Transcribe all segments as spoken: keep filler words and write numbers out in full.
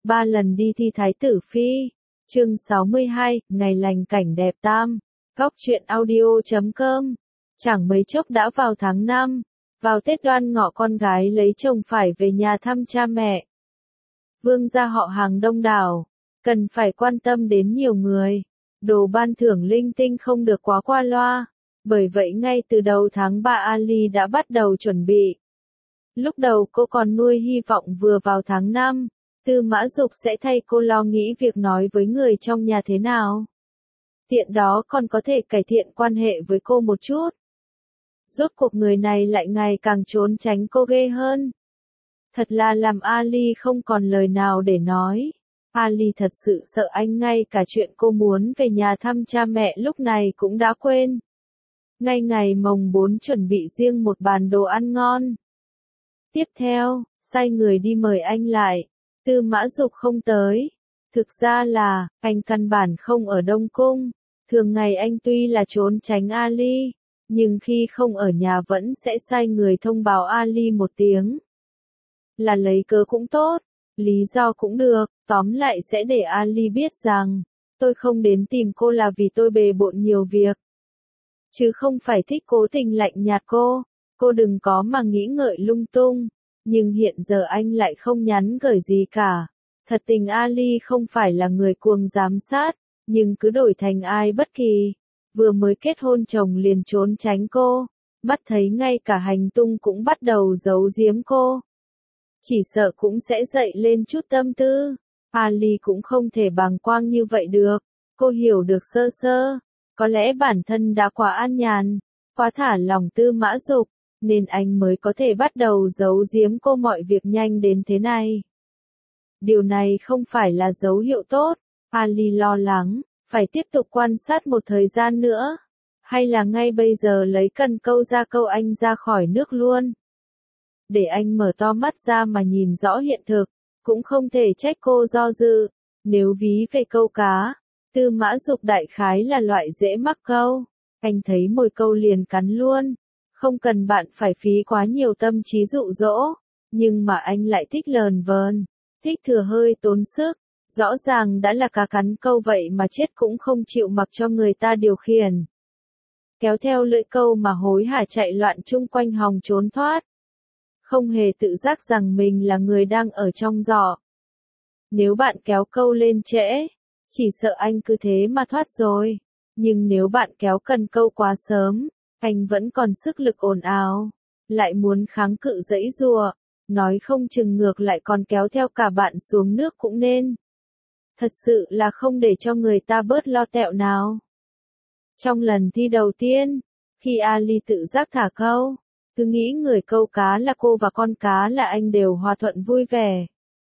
Ba lần đi thi thái tử phi. Chương sáu mươi hai, ngày lành cảnh đẹp tam. Góc truyện audio chấm com. Chẳng mấy chốc đã vào tháng năm. Vào Tết Đoan Ngọ con gái lấy chồng phải về nhà thăm cha mẹ. Vương gia họ hàng đông đảo, cần phải quan tâm đến nhiều người. Đồ ban thưởng linh tinh không được quá qua loa. Bởi vậy ngay từ đầu tháng ba Ali đã bắt đầu chuẩn bị. Lúc đầu cô còn nuôi hy vọng vừa vào tháng năm, Tư Mã Dục sẽ thay cô lo nghĩ việc nói với người trong nhà thế nào. Tiện đó còn có thể cải thiện quan hệ với cô một chút. Rốt cuộc người này lại ngày càng trốn tránh cô ghê hơn. Thật là làm Ali không còn lời nào để nói. Ali thật sự sợ anh ngay cả chuyện cô muốn về nhà thăm cha mẹ lúc này cũng đã quên. Ngay ngày mồng bốn chuẩn bị riêng một bàn đồ ăn ngon. Tiếp theo, sai người đi mời anh lại. Tư Mã Dục không tới. Thực ra là, anh căn bản không ở Đông Cung. Thường ngày anh tuy là trốn tránh Ali, nhưng khi không ở nhà vẫn sẽ sai người thông báo Ali một tiếng. Là lấy cớ cũng tốt, lý do cũng được, tóm lại sẽ để Ali biết rằng, tôi không đến tìm cô là vì tôi bề bộn nhiều việc. Chứ không phải thích cố tình lạnh nhạt cô, cô đừng có mà nghĩ ngợi lung tung. Nhưng hiện giờ anh lại không nhắn gửi gì cả. Thật tình Ali không phải là người cuồng giám sát, nhưng cứ đổi thành ai bất kỳ. Vừa mới kết hôn chồng liền trốn tránh cô, mắt thấy ngay cả hành tung cũng bắt đầu giấu giếm cô. Chỉ sợ cũng sẽ dậy lên chút tâm tư. Ali cũng không thể bàng quang như vậy được. Cô hiểu được sơ sơ. Có lẽ bản thân đã quá an nhàn, quá thả lòng Tư Mã Dục, nên anh mới có thể bắt đầu giấu giếm cô mọi việc nhanh đến thế này. Điều này không phải là dấu hiệu tốt. Ali lo lắng, phải tiếp tục quan sát một thời gian nữa. Hay là ngay bây giờ lấy cần câu ra câu anh ra khỏi nước luôn. Để anh mở to mắt ra mà nhìn rõ hiện thực, cũng không thể trách cô do dự. Nếu ví về câu cá, Tư Mã Dục đại khái là loại dễ mắc câu. Anh thấy mồi câu liền cắn luôn. Không cần bạn phải phí quá nhiều tâm trí dụ dỗ. Nhưng mà anh lại thích lờn vờn, thích thừa hơi tốn sức. Rõ ràng đã là cá cắn câu vậy mà chết cũng không chịu mặc cho người ta điều khiển. Kéo theo lưỡi câu mà hối hả chạy loạn chung quanh hòng trốn thoát. Không hề tự giác rằng mình là người đang ở trong giỏ. Nếu bạn kéo câu lên trễ, chỉ sợ anh cứ thế mà thoát rồi. Nhưng nếu bạn kéo cần câu quá sớm, anh vẫn còn sức lực ồn ào, lại muốn kháng cự giãy giụa, nói không chừng ngược lại còn kéo theo cả bạn xuống nước cũng nên. Thật sự là không để cho người ta bớt lo tẹo nào. Trong lần thi đầu tiên, khi Ali tự giác thả câu, cứ nghĩ người câu cá là cô và con cá là anh đều hòa thuận vui vẻ.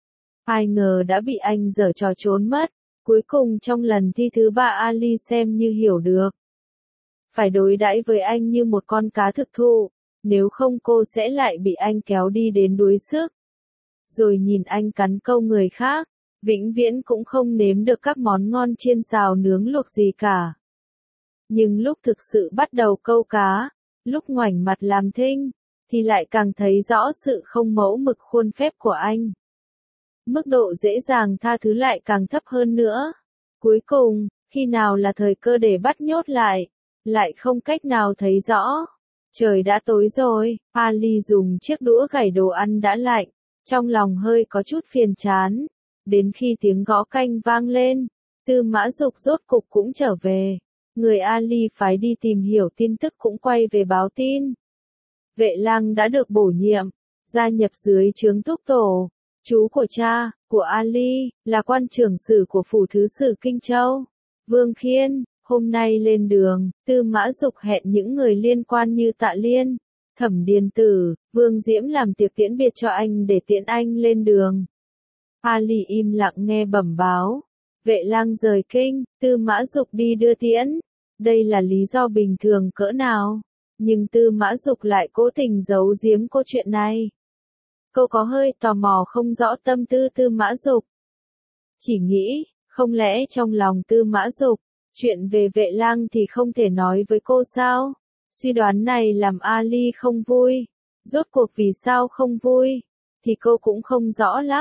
Ai ngờ đã bị anh giở trò trốn mất. Cuối cùng trong lần thi thứ ba Ali xem như hiểu được. Phải đối đãi với anh như một con cá thực thụ, nếu không cô sẽ lại bị anh kéo đi đến đuối sức. Rồi nhìn anh cắn câu người khác, vĩnh viễn cũng không nếm được các món ngon chiên xào nướng luộc gì cả. Nhưng lúc thực sự bắt đầu câu cá, lúc ngoảnh mặt làm thinh, thì lại càng thấy rõ sự không mẫu mực khuôn phép của anh. Mức độ dễ dàng tha thứ lại càng thấp hơn nữa. Cuối cùng, khi nào là thời cơ để bắt nhốt lại, lại không cách nào thấy rõ. Trời đã tối rồi, Ali dùng chiếc đũa gảy đồ ăn đã lạnh, trong lòng hơi có chút phiền chán. Đến khi tiếng gõ canh vang lên, Tư Mã Dục rốt cục cũng trở về. Người Ali phái đi tìm hiểu tin tức cũng quay về báo tin. Vệ Lang đã được bổ nhiệm, gia nhập dưới trướng Thúc Tổ. Chú của cha, của Ali, là quan trưởng sử của phủ thứ sử Kinh Châu. Vương Khiên, hôm nay lên đường, Tư Mã Dục hẹn những người liên quan như Tạ Liên, Thẩm Điền Tử, Vương Diễm làm tiệc tiễn biệt cho anh để tiễn anh lên đường. Ali im lặng nghe bẩm báo. Vệ Lang rời kinh, Tư Mã Dục đi đưa tiễn. Đây là lý do bình thường cỡ nào. Nhưng Tư Mã Dục lại cố tình giấu giếm cô chuyện này. Cô có hơi tò mò không rõ tâm tư Tư Mã Dục. Chỉ nghĩ, không lẽ trong lòng Tư Mã Dục, chuyện về Vệ Lang thì không thể nói với cô sao? Suy đoán này làm Ali không vui. Rốt cuộc vì sao không vui? Thì cô cũng không rõ lắm.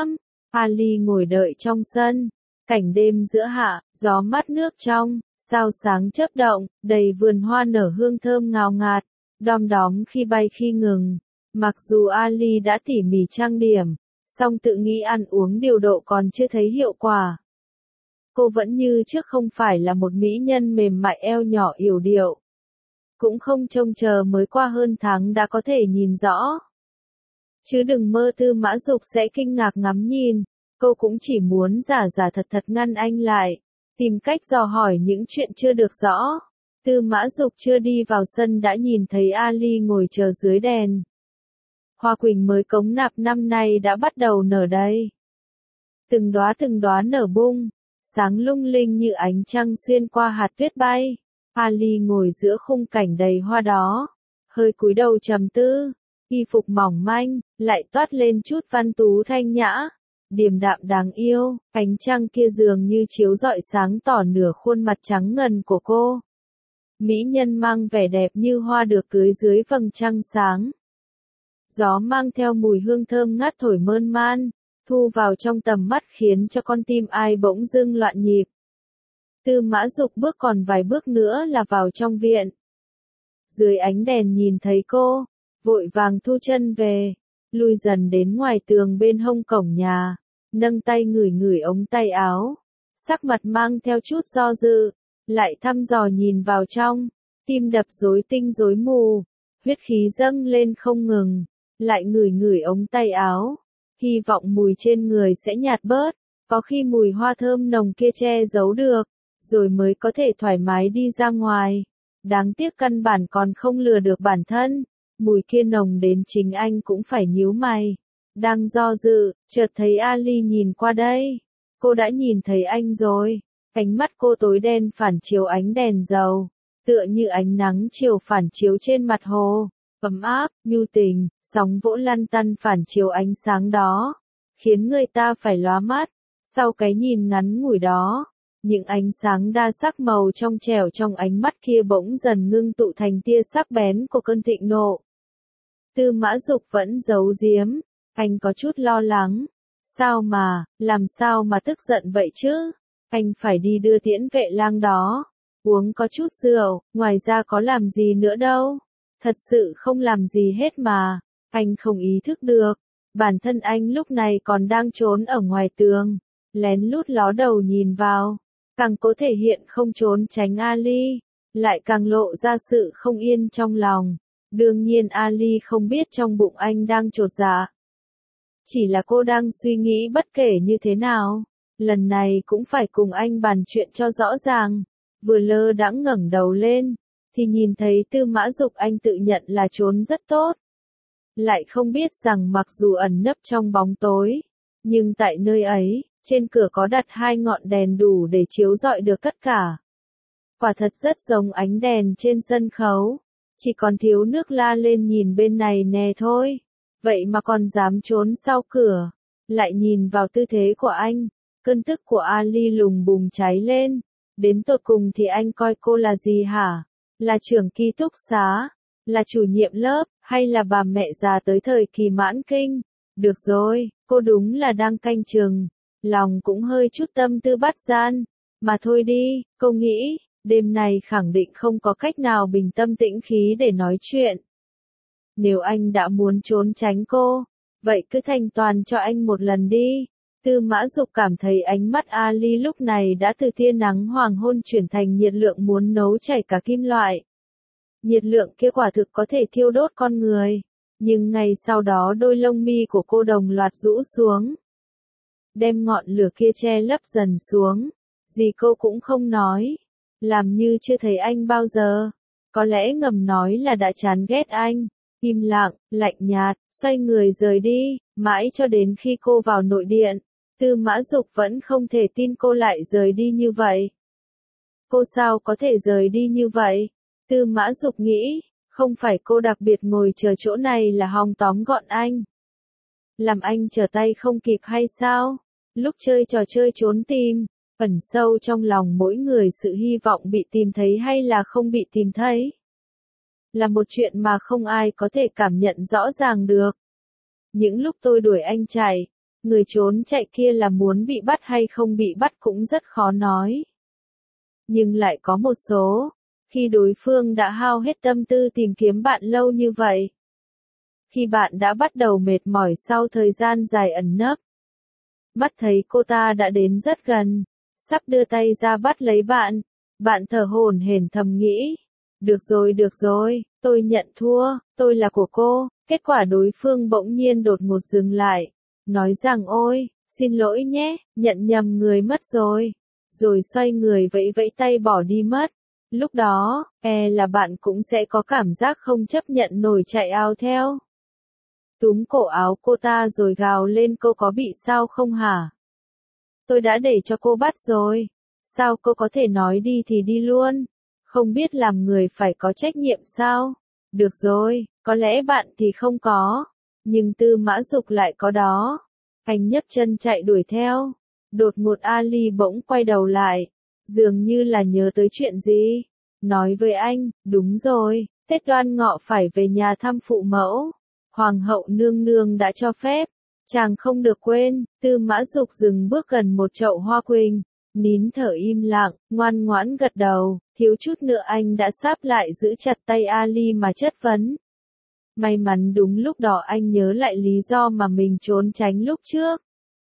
Ali ngồi đợi trong sân. Cảnh đêm giữa hạ, gió mát nước trong, sao sáng chớp động, đầy vườn hoa nở hương thơm ngào ngạt, đom đóm khi bay khi ngừng. Mặc dù Ali đã tỉ mỉ trang điểm, song tự nghĩ ăn uống điều độ còn chưa thấy hiệu quả. Cô vẫn như trước không phải là một mỹ nhân mềm mại eo nhỏ yểu điệu. Cũng không trông chờ mới qua hơn tháng đã có thể nhìn rõ. Chứ đừng mơ Tư Mã Dục sẽ kinh ngạc ngắm nhìn, cô cũng chỉ muốn giả giả thật thật ngăn anh lại, tìm cách dò hỏi những chuyện chưa được rõ. Tư Mã Dục chưa đi vào sân đã nhìn thấy Ali ngồi chờ dưới đèn. Hoa quỳnh mới cống nạp năm nay đã bắt đầu nở đây. Từng đóa từng đóa nở bung, sáng lung linh như ánh trăng xuyên qua hạt tuyết bay. Ali ngồi giữa khung cảnh đầy hoa đó, hơi cúi đầu trầm tư, y phục mỏng manh, lại toát lên chút văn tú thanh nhã, điềm đạm đáng yêu, ánh trăng kia dường như chiếu rọi sáng tỏ nửa khuôn mặt trắng ngần của cô. Mỹ nhân mang vẻ đẹp như hoa được tưới dưới vầng trăng sáng. Gió mang theo mùi hương thơm ngát thổi mơn man, thu vào trong tầm mắt khiến cho con tim ai bỗng dưng loạn nhịp. Tư Mã Dục bước còn vài bước nữa là vào trong viện. Dưới ánh đèn nhìn thấy cô, vội vàng thu chân về, lui dần đến ngoài tường bên hông cổng nhà, nâng tay ngửi ngửi ống tay áo, sắc mặt mang theo chút do dự, lại thăm dò nhìn vào trong, tim đập rối tinh rối mù, huyết khí dâng lên không ngừng, lại ngửi ngửi ống tay áo, hy vọng mùi trên người sẽ nhạt bớt, có khi mùi hoa thơm nồng kia che giấu được, rồi mới có thể thoải mái đi ra ngoài. Đáng tiếc căn bản còn không lừa được bản thân, mùi kia nồng đến chính anh cũng phải nhíu mày. Đang do dự, chợt thấy Ali nhìn qua đây. Cô đã nhìn thấy anh rồi. Ánh mắt cô tối đen phản chiếu ánh đèn dầu, tựa như ánh nắng chiều phản chiếu trên mặt hồ, ấm áp, nhu tình, sóng vỗ lăn tăn phản chiếu ánh sáng đó, khiến người ta phải lóa mắt. Sau cái nhìn ngắn ngủi đó, những ánh sáng đa sắc màu trong trẻo trong ánh mắt kia bỗng dần ngưng tụ thành tia sắc bén của cơn thịnh nộ. Tư Mã Dục vẫn giấu giếm, anh có chút lo lắng. Sao mà, làm sao mà tức giận vậy chứ? Anh phải đi đưa Tiễn Vệ Lang đó, uống có chút rượu, ngoài ra có làm gì nữa đâu. Thật sự không làm gì hết mà, anh không ý thức được. Bản thân anh lúc này còn đang trốn ở ngoài tường, lén lút ló đầu nhìn vào. Càng cố thể hiện không trốn tránh Ali, lại càng lộ ra sự không yên trong lòng. Đương nhiên Ali không biết trong bụng anh đang chột dạ. Chỉ là cô đang suy nghĩ bất kể như thế nào, lần này cũng phải cùng anh bàn chuyện cho rõ ràng. Vừa lơ đãng ngẩng đầu lên, thì nhìn thấy Tư Mã Dục anh tự nhận là trốn rất tốt. Lại không biết rằng mặc dù ẩn nấp trong bóng tối, nhưng tại nơi ấy, trên cửa có đặt hai ngọn đèn đủ để chiếu rọi được tất cả. Quả thật rất giống ánh đèn trên sân khấu, chỉ còn thiếu nước la lên nhìn bên này nè thôi. Vậy mà còn dám trốn sau cửa, lại nhìn vào tư thế của anh, cơn tức của Ali lùng bùng cháy lên. Đến tột cùng thì anh coi cô là gì hả? Là trưởng ký túc xá? Là chủ nhiệm lớp? Hay là bà mẹ già tới thời kỳ mãn kinh? Được rồi, cô đúng là đang canh chừng. Lòng cũng hơi chút tâm tư bắt gian. Mà thôi đi, cô nghĩ, đêm này khẳng định không có cách nào bình tâm tĩnh khí để nói chuyện. Nếu anh đã muốn trốn tránh cô, vậy cứ thành toàn cho anh một lần đi. Tư Mã Dục cảm thấy ánh mắt Ali lúc này đã từ tia nắng hoàng hôn chuyển thành nhiệt lượng muốn nấu chảy cả kim loại. Nhiệt lượng kia quả thực có thể thiêu đốt con người, nhưng ngay sau đó đôi lông mi của cô đồng loạt rũ xuống, đem ngọn lửa kia che lấp dần xuống. Gì cô cũng không nói, làm như chưa thấy anh bao giờ. Có lẽ ngầm nói là đã chán ghét anh. Im lặng, lạnh nhạt, xoay người rời đi, mãi cho đến khi cô vào nội điện. Tư Mã Dục vẫn không thể tin cô lại rời đi như vậy. Cô sao có thể rời đi như vậy? Tư Mã Dục nghĩ, không phải cô đặc biệt ngồi chờ chỗ này là hòng tóm gọn anh, làm anh trở tay không kịp hay sao? Lúc chơi trò chơi trốn tìm, ẩn sâu trong lòng mỗi người sự hy vọng bị tìm thấy hay là không bị tìm thấy, là một chuyện mà không ai có thể cảm nhận rõ ràng được. Những lúc tôi đuổi anh chạy, Người trốn chạy kia là muốn bị bắt hay không bị bắt cũng rất khó nói. Nhưng lại có một số, khi đối phương đã hao hết tâm tư tìm kiếm bạn lâu như vậy. Khi bạn đã bắt đầu mệt mỏi sau thời gian dài ẩn nấp. Mắt thấy cô ta đã đến rất gần, sắp đưa tay ra bắt lấy bạn. Bạn thở hổn hển thầm nghĩ. Được rồi được rồi, tôi nhận thua, tôi là của cô. Kết quả đối phương bỗng nhiên đột ngột dừng lại. Nói rằng ôi, xin lỗi nhé, nhận nhầm người mất rồi. Rồi xoay người vẫy vẫy tay bỏ đi mất. Lúc đó, e là bạn cũng sẽ có cảm giác không chấp nhận nổi chạy ào theo. Túm cổ áo cô ta rồi gào lên cô có bị sao không hả? Tôi đã để cho cô bắt rồi. Sao cô có thể nói đi thì đi luôn? Không biết làm người phải có trách nhiệm sao? Được rồi, có lẽ bạn thì không có. Nhưng Tư Mã Dục lại có đó. Anh nhấc chân chạy đuổi theo. Đột ngột Ali bỗng quay đầu lại. Dường như là nhớ tới chuyện gì. Nói với anh, đúng rồi, Tết Đoan Ngọ phải về nhà thăm phụ mẫu. Hoàng hậu nương nương đã cho phép. Chàng không được quên. Tư Mã Dục dừng bước gần một chậu hoa quỳnh. Nín thở im lặng, ngoan ngoãn gật đầu. Thiếu chút nữa anh đã sáp lại giữ chặt tay Ali mà chất vấn. May mắn đúng lúc đó anh nhớ lại lý do mà mình trốn tránh lúc trước.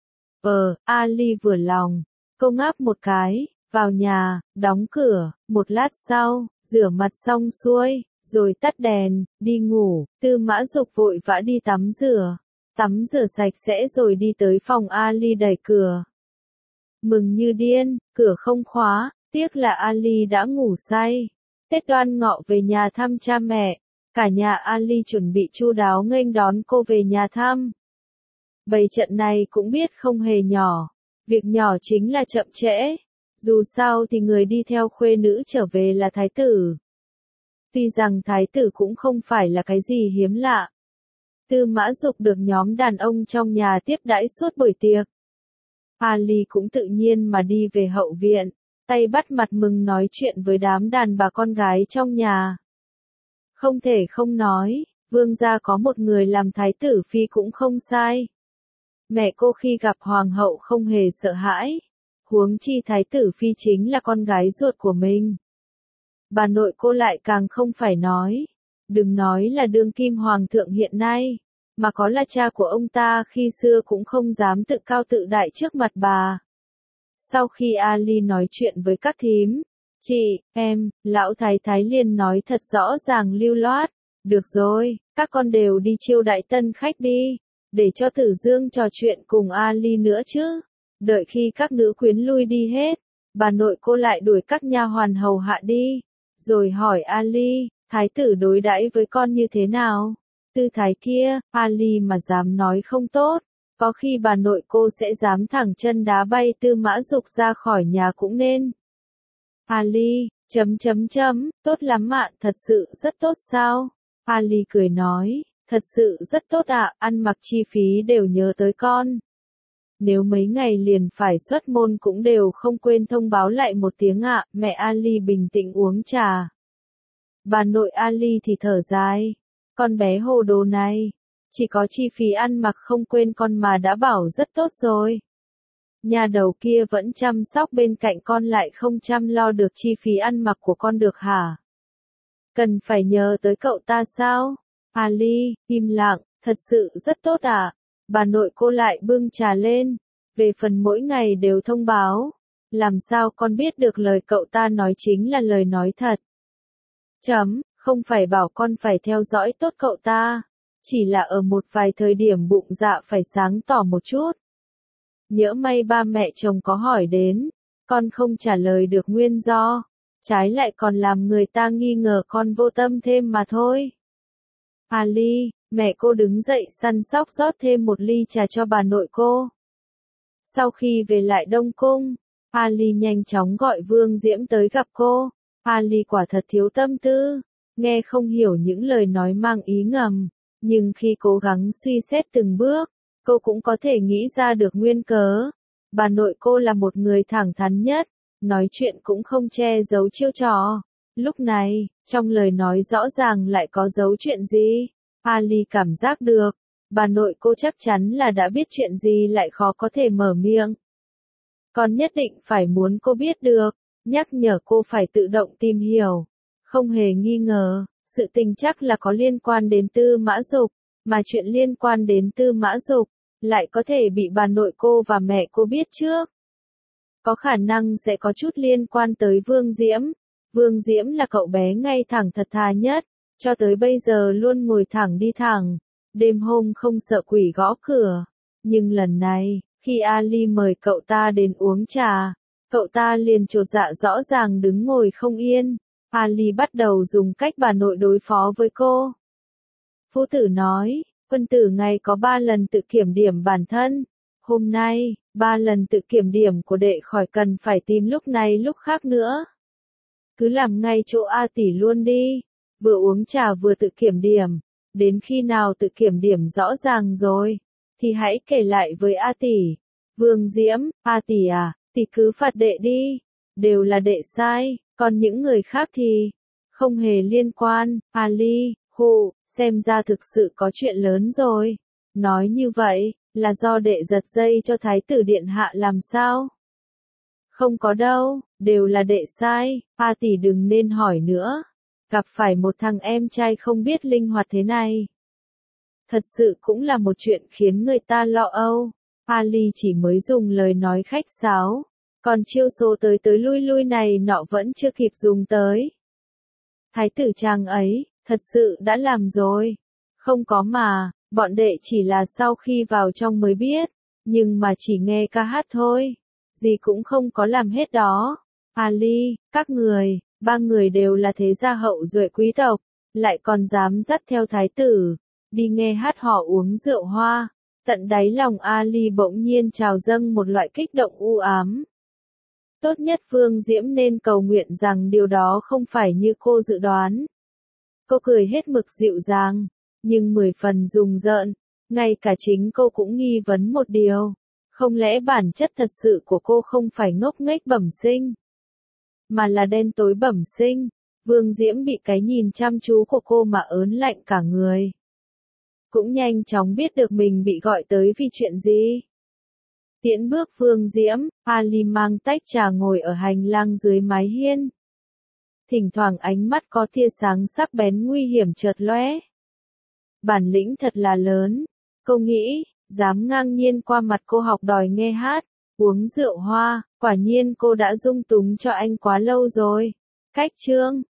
Ờ, Ali vừa lòng. Cô ngáp một cái, vào nhà, đóng cửa. Một lát sau, rửa mặt xong xuôi, rồi tắt đèn, đi ngủ. Tư Mã Dục vội vã đi tắm rửa. Tắm rửa sạch sẽ rồi đi tới phòng Ali đẩy cửa. Mừng như điên, cửa không khóa, tiếc là Ali đã ngủ say. Tết Đoan Ngọ về nhà thăm cha mẹ. Cả nhà Ali chuẩn bị chu đáo nghênh đón cô về nhà thăm. Bầy trận này cũng biết không hề nhỏ. Việc nhỏ chính là chậm trễ. Dù sao thì người đi theo khuê nữ trở về là thái tử. Tuy rằng thái tử cũng không phải là cái gì hiếm lạ. Tư Mã Dục được nhóm đàn ông trong nhà tiếp đãi suốt buổi tiệc. Ali cũng tự nhiên mà đi về hậu viện, tay bắt mặt mừng nói chuyện với đám đàn bà con gái trong nhà. Không thể không nói, vương gia có một người làm thái tử phi cũng không sai. Mẹ cô khi gặp hoàng hậu không hề sợ hãi, huống chi thái tử phi chính là con gái ruột của mình. Bà nội cô lại càng không phải nói, đừng nói là đương kim hoàng thượng hiện nay, mà có là cha của ông ta khi xưa cũng không dám tự cao tự đại trước mặt bà. Sau khi Ali nói chuyện với các thím, chị, em, lão thái thái liền nói thật rõ ràng lưu loát, được rồi, các con đều đi chiêu đãi tân khách đi, để cho Tử Dương trò chuyện cùng Ali nữa chứ. Đợi khi các nữ quyến lui đi hết, bà nội cô lại đuổi các nha hoàn hầu hạ đi, rồi hỏi Ali, thái tử đối đãi với con như thế nào? Tư thái kia, Ali mà dám nói không tốt, có khi bà nội cô sẽ dám thẳng chân đá bay Tư Mã Dục ra khỏi nhà cũng nên. Ali, chấm chấm chấm, tốt lắm ạ, thật sự rất tốt sao? Ali cười nói, thật sự rất tốt ạ, ăn mặc chi phí đều nhớ tới con. Nếu mấy ngày liền phải xuất môn cũng đều không quên thông báo lại một tiếng ạ, mẹ Ali bình tĩnh uống trà. Bà nội Ali thì thở dài. Con bé hồ đồ này, chỉ có chi phí ăn mặc không quên con mà đã bảo rất tốt rồi. Nhà đầu kia vẫn chăm sóc bên cạnh con lại không chăm lo được chi phí ăn mặc của con được hả? Cần phải nhờ tới cậu ta sao? Ali, im lặng, thật sự rất tốt à? Bà nội cô lại bưng trà lên, về phần mỗi ngày đều thông báo. Làm sao con biết được lời cậu ta nói chính là lời nói thật? Chấm. Không phải bảo con phải theo dõi tốt cậu ta, chỉ là ở một vài thời điểm bụng dạ phải sáng tỏ một chút. Nhỡ may ba mẹ chồng có hỏi đến, con không trả lời được nguyên do, trái lại còn làm người ta nghi ngờ con vô tâm thêm mà thôi. Ali, mẹ cô đứng dậy săn sóc rót thêm một ly trà cho bà nội cô. Sau khi về lại Đông Cung, Ali nhanh chóng gọi Vương Diễm tới gặp cô. Ali quả thật thiếu tâm tư. Nghe không hiểu những lời nói mang ý ngầm, nhưng khi cố gắng suy xét từng bước, cô cũng có thể nghĩ ra được nguyên cớ. Bà nội cô là một người thẳng thắn nhất, nói chuyện cũng không che giấu chiêu trò. Lúc này, trong lời nói rõ ràng lại có giấu chuyện gì? Ali cảm giác được, bà nội cô chắc chắn là đã biết chuyện gì lại khó có thể mở miệng. Con nhất định phải muốn cô biết được, nhắc nhở cô phải tự động tìm hiểu. Không hề nghi ngờ, sự tình chắc là có liên quan đến Tư Mã Dục, mà chuyện liên quan đến Tư Mã Dục, lại có thể bị bà nội cô và mẹ cô biết trước. Có khả năng sẽ có chút liên quan tới Vương Diễm. Vương Diễm là cậu bé ngay thẳng thật thà nhất, cho tới bây giờ luôn ngồi thẳng đi thẳng, đêm hôm không sợ quỷ gõ cửa. Nhưng lần này, khi Ali mời cậu ta đến uống trà, cậu ta liền chột dạ rõ ràng đứng ngồi không yên. Ali bắt đầu dùng cách bà nội đối phó với cô. Phu tử nói, quân tử ngày có ba lần tự kiểm điểm bản thân. Hôm nay, ba lần tự kiểm điểm của đệ khỏi cần phải tìm lúc này lúc khác nữa. Cứ làm ngay chỗ A tỷ luôn đi, vừa uống trà vừa tự kiểm điểm, đến khi nào tự kiểm điểm rõ ràng rồi, thì hãy kể lại với A tỷ. Vương Diễm, A tỷ à, tỷ cứ phạt đệ đi, đều là đệ sai, còn những người khác thì không hề liên quan. Ali, hù, xem ra thực sự có chuyện lớn rồi. Nói như vậy, là do đệ giật dây cho thái tử điện hạ làm sao? Không có đâu, đều là đệ sai, A tỷ đừng nên hỏi nữa. Gặp phải một thằng em trai không biết linh hoạt thế này, thật sự cũng là một chuyện khiến người ta lo âu. Ali chỉ mới dùng lời nói khách sáo, còn chiêu số tới tới lui lui này nọ vẫn chưa kịp dùng tới. Thái tử chàng ấy, thật sự đã làm rồi. Không có mà, bọn đệ chỉ là sau khi vào trong mới biết, nhưng mà chỉ nghe ca hát thôi, gì cũng không có làm hết đó. Ali, các người, ba người đều là thế gia hậu duệ quý tộc, lại còn dám dắt theo thái tử, đi nghe hát họ uống rượu hoa. Tận đáy lòng Ali bỗng nhiên trào dâng một loại kích động u ám. Tốt nhất Vương Diễm nên cầu nguyện rằng điều đó không phải như cô dự đoán. Cô cười hết mực dịu dàng, nhưng mười phần rùng rợn, ngay cả chính cô cũng nghi vấn một điều. Không lẽ bản chất thật sự của cô không phải ngốc nghếch bẩm sinh, mà là đen tối bẩm sinh? Vương Diễm bị cái nhìn chăm chú của cô mà ớn lạnh cả người. Cũng nhanh chóng biết được mình bị gọi tới vì chuyện gì. Tiễn bước Vương Diễm, Ali mang tách trà ngồi ở hành lang dưới mái hiên. Thỉnh thoảng ánh mắt có tia sáng sắc bén nguy hiểm chợt lóe. Bản lĩnh thật là lớn, cô nghĩ, dám ngang nhiên qua mặt cô học đòi nghe hát, uống rượu hoa, quả nhiên cô đã dung túng cho anh quá lâu rồi. Cách chương